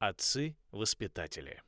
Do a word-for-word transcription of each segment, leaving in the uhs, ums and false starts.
Отцы-воспитатели.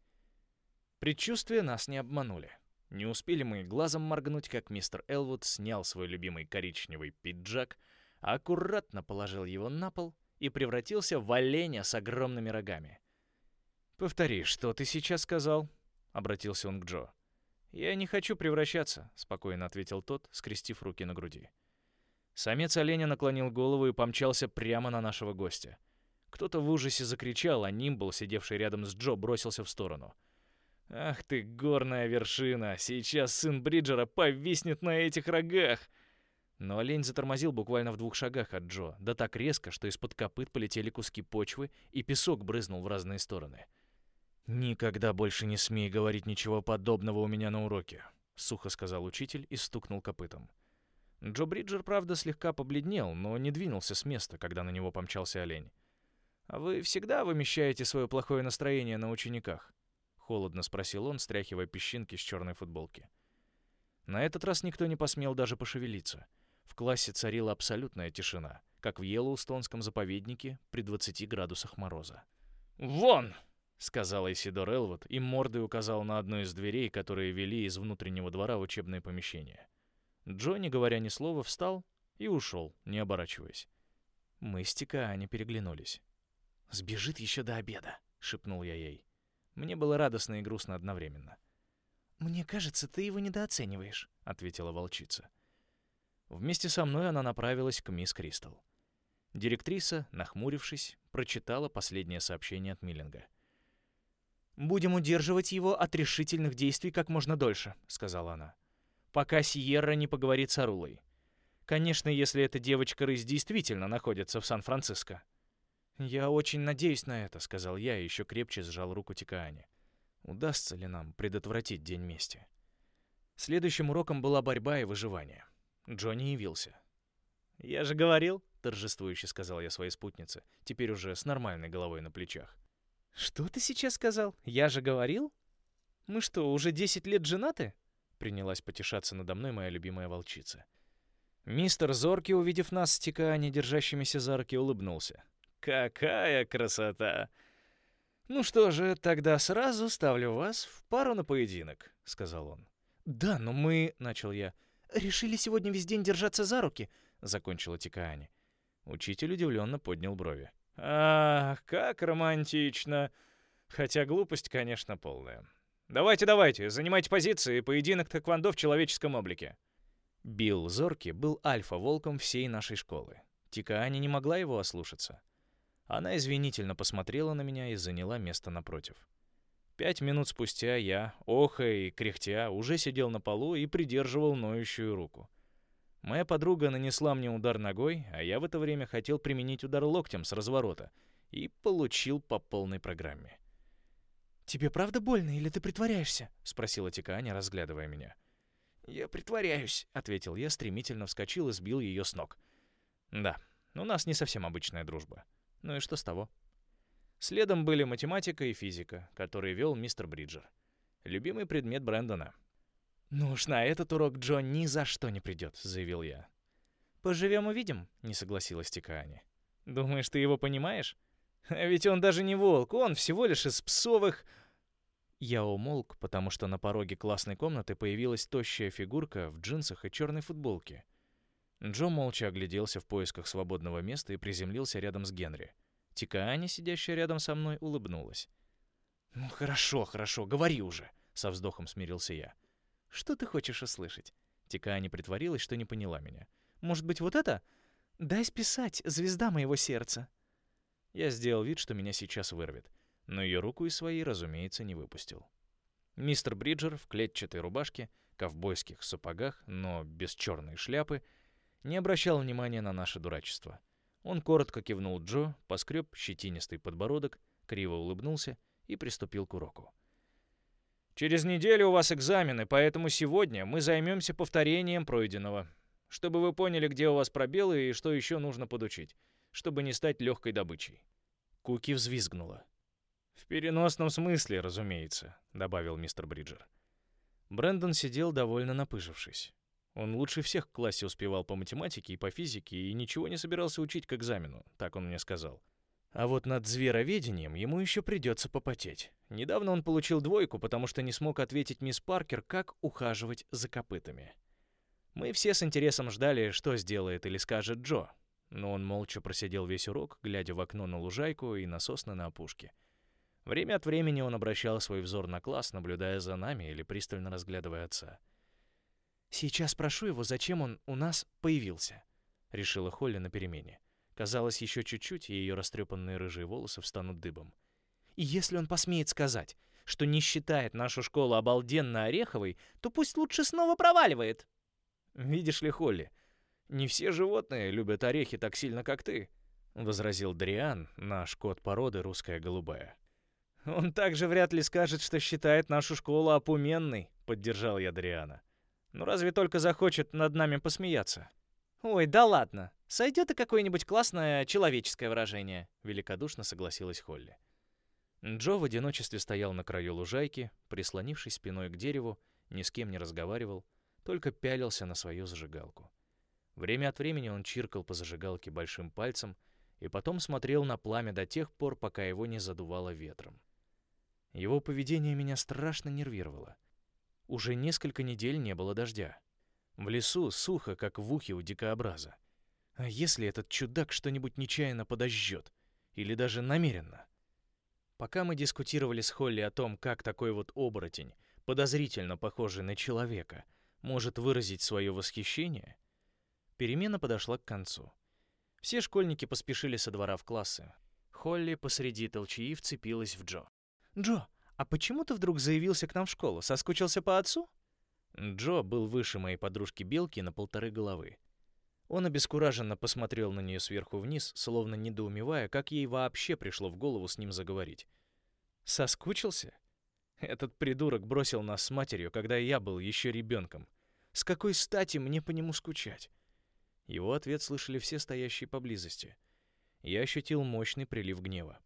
Предчувствия нас не обманули. Не успели мы глазом моргнуть, как мистер Элвуд снял свой любимый коричневый пиджак, аккуратно положил его на пол и превратился в оленя с огромными рогами. «Повтори, что ты сейчас сказал?» — обратился он к Джо. «Я не хочу превращаться», — спокойно ответил тот, скрестив руки на груди. Самец оленя наклонил голову и помчался прямо на нашего гостя. Кто-то в ужасе закричал, а Нимбл, сидевший рядом с Джо, бросился в сторону. «Ах ты, горная вершина! Сейчас сын Бриджера повиснет на этих рогах!» Но олень затормозил буквально в двух шагах от Джо, да так резко, что из-под копыт полетели куски почвы, и песок брызнул в разные стороны. «Никогда больше не смей говорить ничего подобного у меня на уроке», — сухо сказал учитель и стукнул копытом. Джо Бриджер, правда, слегка побледнел, но не двинулся с места, когда на него помчался олень. «А вы всегда вымещаете свое плохое настроение на учениках?» — холодно спросил он, стряхивая песчинки с черной футболки. На этот раз никто не посмел даже пошевелиться. В классе царила абсолютная тишина, как в Йеллоустонском заповеднике при двадцати градусах мороза. «Вон!» — сказал Исидор Элвуд и мордой указал на одну из дверей, которые вели из внутреннего двора в учебное помещение. Джо, не говоря ни слова, встал и ушел, не оборачиваясь. Мы с Тикаани переглянулись. «Сбежит еще до обеда», — шепнул я ей. Мне было радостно и грустно одновременно. «Мне кажется, ты его недооцениваешь», — ответила волчица. Вместе со мной она направилась к мисс Кристал. Директриса, нахмурившись, прочитала последнее сообщение от Миллинга. «Будем удерживать его от решительных действий как можно дольше», — сказала она, «пока Сьерра не поговорит с Арулой. Конечно, если эта девочка-рысь действительно находится в Сан-Франциско». «Я очень надеюсь на это», — сказал я и еще крепче сжал руку Тикаани. «Удастся ли нам предотвратить день мести?» Следующим уроком была борьба и выживание. Джонни явился. «Я же говорил», — торжествующе сказал я своей спутнице, теперь уже с нормальной головой на плечах. «Что ты сейчас сказал? Я же говорил? Мы что, уже десять лет женаты?» Принялась потешаться надо мной моя любимая волчица. Мистер Зорки, увидев нас с Тикаани, держащимися за руки, улыбнулся. «Какая красота! Ну что же, тогда сразу ставлю вас в пару на поединок», — сказал он. «Да, но мы...» — начал я. «Решили сегодня весь день держаться за руки», — закончила Тикаани. Учитель удивленно поднял брови. «Ах, как романтично! Хотя глупость, конечно, полная. Давайте, давайте, занимайте позиции, поединок тэквондо в человеческом облике». Билл Зорки был альфа-волком всей нашей школы. Тикаани не могла его ослушаться. Она извинительно посмотрела на меня и заняла место напротив. Пять минут спустя я, охая и кряхтя, уже сидел на полу и придерживал ноющую руку. Моя подруга нанесла мне удар ногой, а я в это время хотел применить удар локтем с разворота и получил по полной программе. «Тебе правда больно или ты притворяешься?» — спросила Тикаани, разглядывая меня. «Я притворяюсь», — ответил я, стремительно вскочил и сбил ее с ног. «Да, у нас не совсем обычная дружба. Ну и что с того?» Следом были математика и физика, которые вел мистер Бриджер. Любимый предмет Брэндона. «Ну уж на этот урок Джо ни за что не придет», — заявил я. «Поживем увидим», — не согласилась Тикаани. «Думаешь, ты его понимаешь? А ведь он даже не волк, он всего лишь из псовых...» Я умолк, потому что на пороге классной комнаты появилась тощая фигурка в джинсах и черной футболке. Джо молча огляделся в поисках свободного места и приземлился рядом с Генри. Тикаани, сидящая рядом со мной, улыбнулась. «Ну хорошо, хорошо, говори уже», — со вздохом смирился я. «Что ты хочешь услышать?» Тикаани притворилась, что не поняла меня. «Может быть, вот это? Дай списать, звезда моего сердца». Я сделал вид, что меня сейчас вырвет, но ее руку из своей, разумеется, не выпустил. Мистер Бриджер в клетчатой рубашке, ковбойских сапогах, но без черной шляпы, не обращал внимания на наше дурачество. Он коротко кивнул Джо, поскреб щетинистый подбородок, криво улыбнулся и приступил к уроку. «Через неделю у вас экзамены, поэтому сегодня мы займемся повторением пройденного, чтобы вы поняли, где у вас пробелы и что еще нужно подучить, чтобы не стать легкой добычей». Куки взвизгнула. «В переносном смысле, разумеется», — добавил мистер Бриджер. Брэндон сидел, довольно напыжившись. Он лучше всех в классе успевал по математике и по физике и ничего не собирался учить к экзамену, так он мне сказал. А вот над звероведением ему еще придется попотеть. Недавно он получил двойку, потому что не смог ответить мисс Паркер, как ухаживать за копытами. Мы все с интересом ждали, что сделает или скажет Джо. Но он молча просидел весь урок, глядя в окно на лужайку и на сосны на опушке. Время от времени он обращал свой взор на класс, наблюдая за нами или пристально разглядывая отца. «Сейчас спрошу его, зачем он у нас появился», — решила Холли на перемене. Казалось, еще чуть-чуть, и ее растрепанные рыжие волосы встанут дыбом. «И если он посмеет сказать, что не считает нашу школу обалденно ореховой, то пусть лучше снова проваливает». «Видишь ли, Холли, не все животные любят орехи так сильно, как ты», — возразил Дриан, наш кот породы русская голубая. «Он также вряд ли скажет, что считает нашу школу опуменной», — поддержал я Дриана. «Ну разве только захочет над нами посмеяться». «Ой, да ладно. Сойдет и какое-нибудь классное человеческое выражение», — великодушно согласилась Холли. Джо в одиночестве стоял на краю лужайки, прислонившись спиной к дереву, ни с кем не разговаривал, только пялился на свою зажигалку. Время от времени он чиркал по зажигалке большим пальцем и потом смотрел на пламя до тех пор, пока его не задувало ветром. Его поведение меня страшно нервировало. Уже несколько недель не было дождя. В лесу сухо, как в ухе у дикообраза. А если этот чудак что-нибудь нечаянно подожжет? Или даже намеренно? Пока мы дискутировали с Холли о том, как такой вот оборотень, подозрительно похожий на человека, может выразить свое восхищение, перемена подошла к концу. Все школьники поспешили со двора в классы. Холли посреди толчии вцепилась в Джо. «Джо, а почему ты вдруг заявился к нам в школу? Соскучился по отцу?» Джо был выше моей подружки Белки на полторы головы. Он обескураженно посмотрел на нее сверху вниз, словно недоумевая, как ей вообще пришло в голову с ним заговорить. «Соскучился? Этот придурок бросил нас с матерью, когда я был еще ребенком. С какой стати мне по нему скучать?» Его ответ слышали все стоящие поблизости. Я ощутил мощный прилив гнева.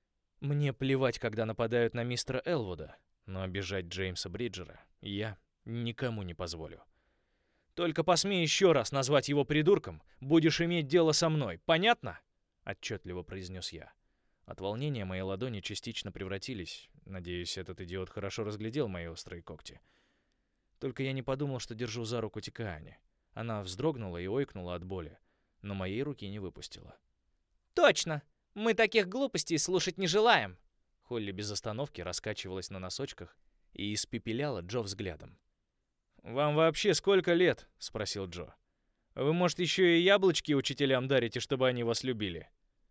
Мне плевать, когда нападают на мистера Элвуда, но обижать Джеймса Бриджера я никому не позволю. «Только посмей еще раз назвать его придурком, будешь иметь дело со мной, понятно?» — отчетливо произнес я. От волнения мои ладони частично превратились. Надеюсь, этот идиот хорошо разглядел мои острые когти. Только я не подумал, что держу за руку Тикаани. Она вздрогнула и ойкнула от боли, но моей руки не выпустила. «Точно! Мы таких глупостей слушать не желаем!» Холли без остановки раскачивалась на носочках и испепеляла Джо взглядом. «Вам вообще сколько лет?» — спросил Джо. «Вы, может, еще и яблочки учителям дарите, чтобы они вас любили?»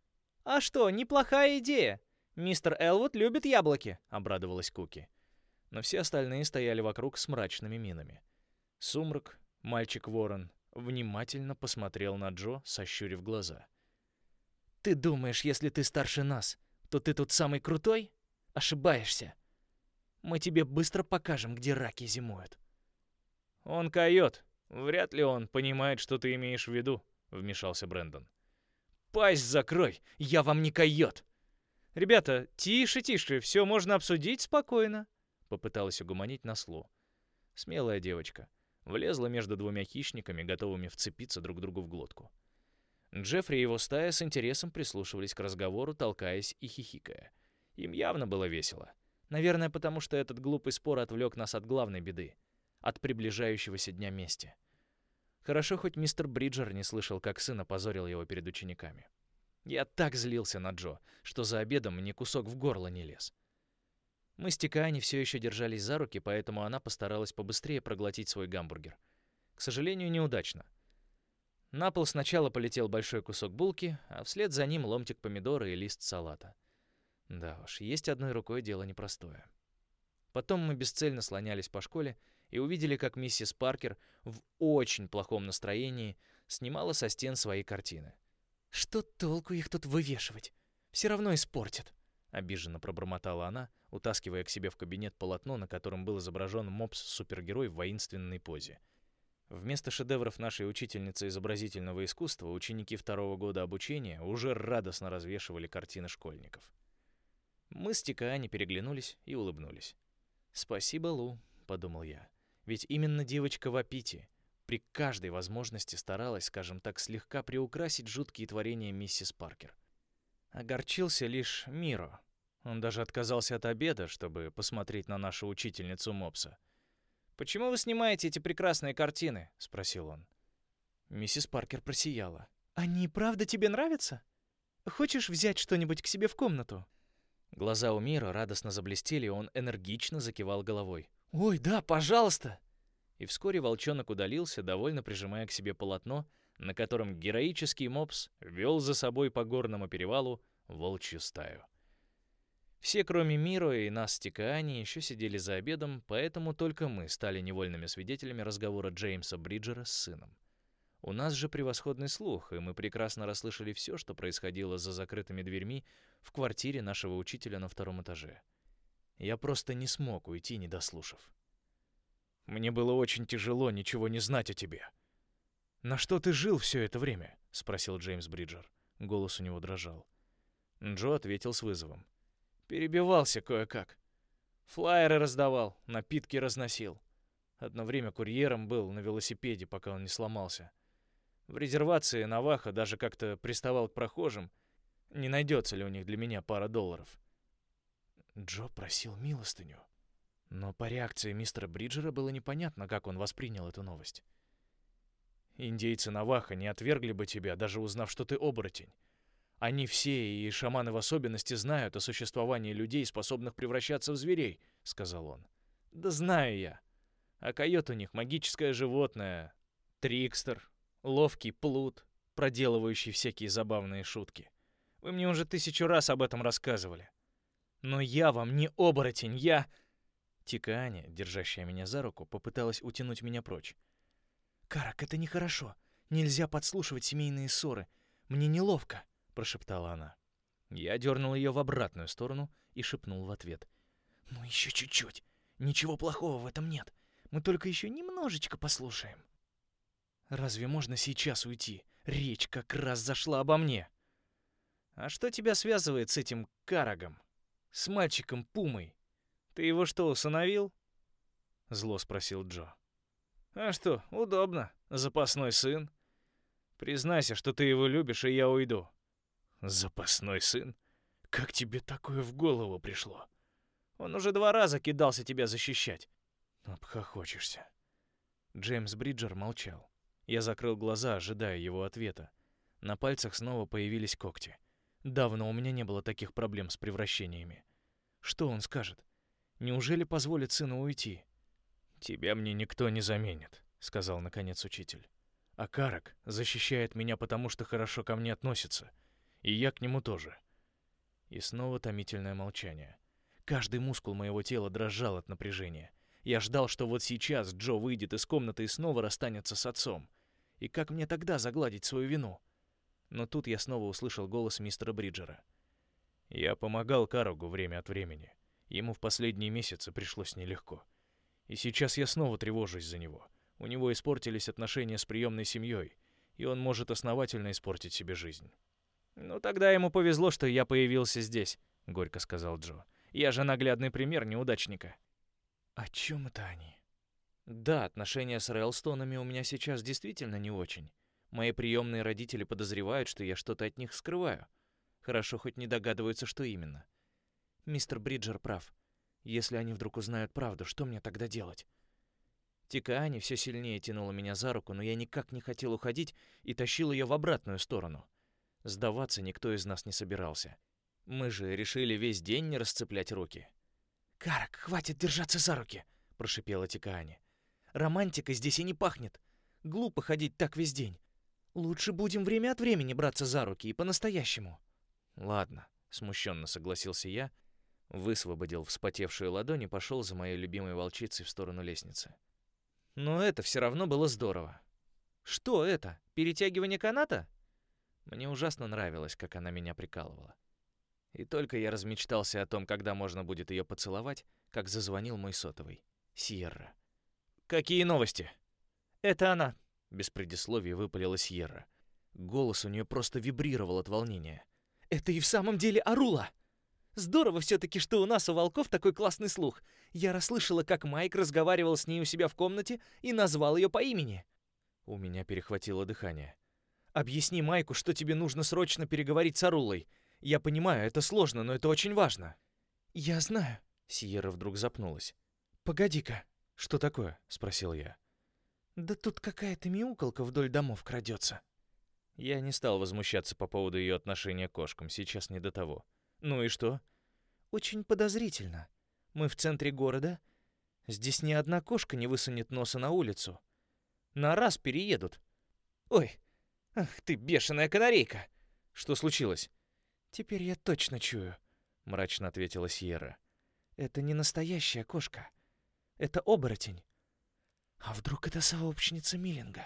«А что, неплохая идея. Мистер Элвуд любит яблоки», — обрадовалась Куки. Но все остальные стояли вокруг с мрачными минами. Сумрак, мальчик-ворон, внимательно посмотрел на Джо, сощурив глаза. «Ты думаешь, если ты старше нас, то ты тут самый крутой? Ошибаешься. Мы тебе быстро покажем, где раки зимуют». «Он койот. Вряд ли он понимает, что ты имеешь в виду», — вмешался Брэндон. «Пасть закрой! Я вам не койот!» «Ребята, тише, тише, все можно обсудить спокойно», — попыталась угомонить Наслу. Смелая девочка. Влезла между двумя хищниками, готовыми вцепиться друг другу в глотку. Джеффри и его стая с интересом прислушивались к разговору, толкаясь и хихикая. Им явно было весело. Наверное, потому что этот глупый спор отвлек нас от главной беды. От приближающегося дня мести. Хорошо, хоть мистер Бриджер не слышал, как сын опозорил его перед учениками. Я так злился на Джо, что за обедом мне кусок в горло не лез. Мы с Тикаани все еще держались за руки, поэтому она постаралась побыстрее проглотить свой гамбургер. К сожалению, неудачно. На пол сначала полетел большой кусок булки, а вслед за ним ломтик помидора и лист салата. Да уж, есть одной рукой дело непростое. Потом мы бесцельно слонялись по школе и увидели, как миссис Паркер в очень плохом настроении снимала со стен свои картины. «Что толку их тут вывешивать? Все равно испортят», — обиженно пробормотала она, утаскивая к себе в кабинет полотно, на котором был изображен мопс-супергерой в воинственной позе. Вместо шедевров нашей учительницы изобразительного искусства ученики второго года обучения уже радостно развешивали картины школьников. Мы с Тикаани переглянулись и улыбнулись. «Спасибо, Лу», — подумал я. Ведь именно девочка в Апите при каждой возможности старалась, скажем так, слегка приукрасить жуткие творения миссис Паркер. Огорчился лишь Миро. Он даже отказался от обеда, чтобы посмотреть на нашу учительницу Мопса. «Почему вы снимаете эти прекрасные картины?» — спросил он. Миссис Паркер просияла. «Они правда тебе нравятся? Хочешь взять что-нибудь к себе в комнату?» Глаза у Миро радостно заблестели, и он энергично закивал головой. «Ой, да, пожалуйста!» И вскоре волчонок удалился, довольно прижимая к себе полотно, на котором героический Мопс вел за собой по горному перевалу волчью стаю. Все, кроме Миро и нас с Тикаани, еще сидели за обедом, поэтому только мы стали невольными свидетелями разговора Джеймса Бриджера с сыном. У нас же превосходный слух, и мы прекрасно расслышали все, что происходило за закрытыми дверьми в квартире нашего учителя на втором этаже. Я просто не смог уйти, не дослушав. «Мне было очень тяжело ничего не знать о тебе». «На что ты жил все это время?» — спросил Джеймс Бриджер. Голос у него дрожал. Джо ответил с вызовом. «Перебивался кое-как. Флаеры раздавал, напитки разносил. Одно время курьером был на велосипеде, пока он не сломался. В резервации Наваха даже как-то приставал к прохожим. Не найдется ли у них для меня пара долларов?» Джо просил милостыню. Но по реакции мистера Бриджера было непонятно, как он воспринял эту новость. «Индейцы Наваха не отвергли бы тебя, даже узнав, что ты оборотень. Они все, и шаманы в особенности, знают о существовании людей, способных превращаться в зверей», — сказал он. «Да знаю я. А койот у них магическое животное. Трикстер, ловкий плут, проделывающий всякие забавные шутки. Вы мне уже тысячу раз об этом рассказывали. Но я вам не оборотень, я...» Тикаани, держащая меня за руку, попыталась утянуть меня прочь. «Карак, это нехорошо. Нельзя подслушивать семейные ссоры. Мне неловко», — прошептала она. Я дернул ее в обратную сторону и шепнул в ответ. «Ну еще чуть-чуть. Ничего плохого в этом нет. Мы только еще немножечко послушаем». «Разве можно сейчас уйти? Речь как раз зашла обо мне». «А что тебя связывает с этим Карагом? С мальчиком Пумой? Ты его что, усыновил?» Зло спросил Джо. «А что, удобно. Запасной сын. Признайся, что ты его любишь, и я уйду». «Запасной сын? Как тебе такое в голову пришло? Он уже два раза кидался тебя защищать». «Обхохочешься». Джеймс Бриджер молчал. Я закрыл глаза, ожидая его ответа. На пальцах снова появились когти. Давно у меня не было таких проблем с превращениями. Что он скажет? Неужели позволит сыну уйти? «Тебя мне никто не заменит», — сказал наконец учитель. «А Карак защищает меня, потому что хорошо ко мне относится. И я к нему тоже». И снова томительное молчание. Каждый мускул моего тела дрожал от напряжения. Я ждал, что вот сейчас Джо выйдет из комнаты и снова расстанется с отцом. И как мне тогда загладить свою вину? Но тут я снова услышал голос мистера Бриджера. «Я помогал Карагу время от времени. Ему в последние месяцы пришлось нелегко. И сейчас я снова тревожусь за него. У него испортились отношения с приемной семьей, и он может основательно испортить себе жизнь». «Ну тогда ему повезло, что я появился здесь», — горько сказал Джо. «Я же наглядный пример неудачника». «О чем это они?» «Да, отношения с Рейлстонами у меня сейчас действительно не очень. Мои приемные родители подозревают, что я что-то от них скрываю. Хорошо, хоть не догадываются, что именно. Мистер Бриджер прав. Если они вдруг узнают правду, что мне тогда делать?» Тикаани все сильнее тянула меня за руку, но я никак не хотел уходить и тащил ее в обратную сторону. Сдаваться никто из нас не собирался. Мы же решили весь день не расцеплять руки. «Карак, хватит держаться за руки!» — прошипела Тикаани. «Романтика здесь и не пахнет. Глупо ходить так весь день. Лучше будем время от времени браться за руки и по-настоящему». «Ладно», — смущенно согласился я, высвободил вспотевшую ладонь и пошел за моей любимой волчицей в сторону лестницы. Но это все равно было здорово. «Что это? Перетягивание каната?» Мне ужасно нравилось, как она меня прикалывала. И только я размечтался о том, когда можно будет ее поцеловать, как зазвонил мой сотовый. Сьерра. «Какие новости?» «Это она», — без предисловий выпалила Сьерра. Голос у нее просто вибрировал от волнения. «Это и в самом деле Арула! Здорово все-таки, что у нас у волков такой классный слух. Я расслышала, как Майк разговаривал с ней у себя в комнате и назвал ее по имени». У меня перехватило дыхание. «Объясни Майку, что тебе нужно срочно переговорить с Арулой. Я понимаю, это сложно, но это очень важно». «Я знаю». Сиерра вдруг запнулась. «Погоди-ка». «Что такое?» — спросил я. «Да тут какая-то мяукалка вдоль домов крадется». Я не стал возмущаться по поводу ее отношения к кошкам, сейчас не до того. «Ну и что?» «Очень подозрительно. Мы в центре города. Здесь ни одна кошка не высунет носа на улицу. На раз переедут. Ой, ах ты бешеная канарейка!» «Что случилось?» «Теперь я точно чую», — мрачно ответила Сиерра. «Это не настоящая кошка. Это оборотень. А вдруг это сообщница Миллинга?»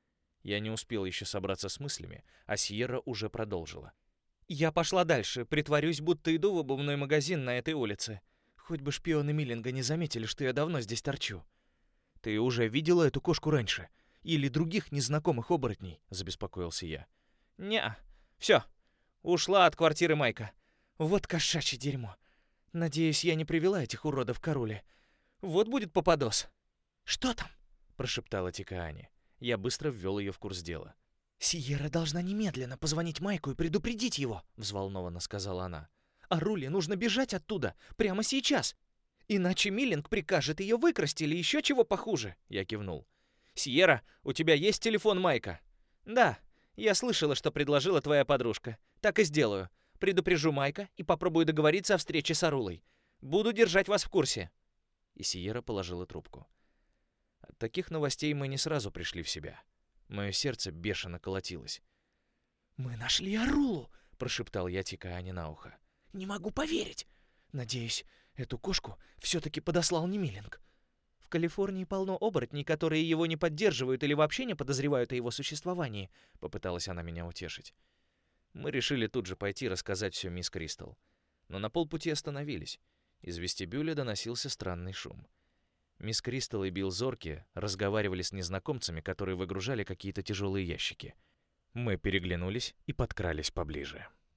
Я не успел еще собраться с мыслями, а Сиерра уже продолжила. «Я пошла дальше, притворюсь, будто иду в обувной магазин на этой улице. Хоть бы шпионы Миллинга не заметили, что я давно здесь торчу». «Ты уже видела эту кошку раньше? Или других незнакомых оборотней?» — забеспокоился я. «Не-а. Все. Ушла от квартиры Майка. Вот кошачье дерьмо. Надеюсь, я не привела этих уродов к Каруле. Вот будет попадос». «Что там?» — прошептала Тикаани. Я быстро ввел ее в курс дела. «Сиерра должна немедленно позвонить Майку и предупредить его», — взволнованно сказала она. «А Руле нужно бежать оттуда, прямо сейчас. Иначе Миллинг прикажет ее выкрасть или еще чего похуже», — я кивнул. «Сиерра, у тебя есть телефон Майка?» «Да, я слышала, что предложила твоя подружка. Так и сделаю. Предупрежу Майка и попробую договориться о встрече с Арулой. Буду держать вас в курсе». И Сиерра положила трубку. От таких новостей мы не сразу пришли в себя. Мое сердце бешено колотилось. «Мы нашли Арулу!» — прошептал я Тикаани на ухо. «Не могу поверить! Надеюсь, эту кошку все-таки подослал не Миллинг. В Калифорнии полно оборотней, которые его не поддерживают или вообще не подозревают о его существовании», — попыталась она меня утешить. Мы решили тут же пойти рассказать все мисс Кристал. Но на полпути остановились. Из вестибюля доносился странный шум. Мисс Кристал и Билл Зорки разговаривали с незнакомцами, которые выгружали какие-то тяжелые ящики. Мы переглянулись и подкрались поближе.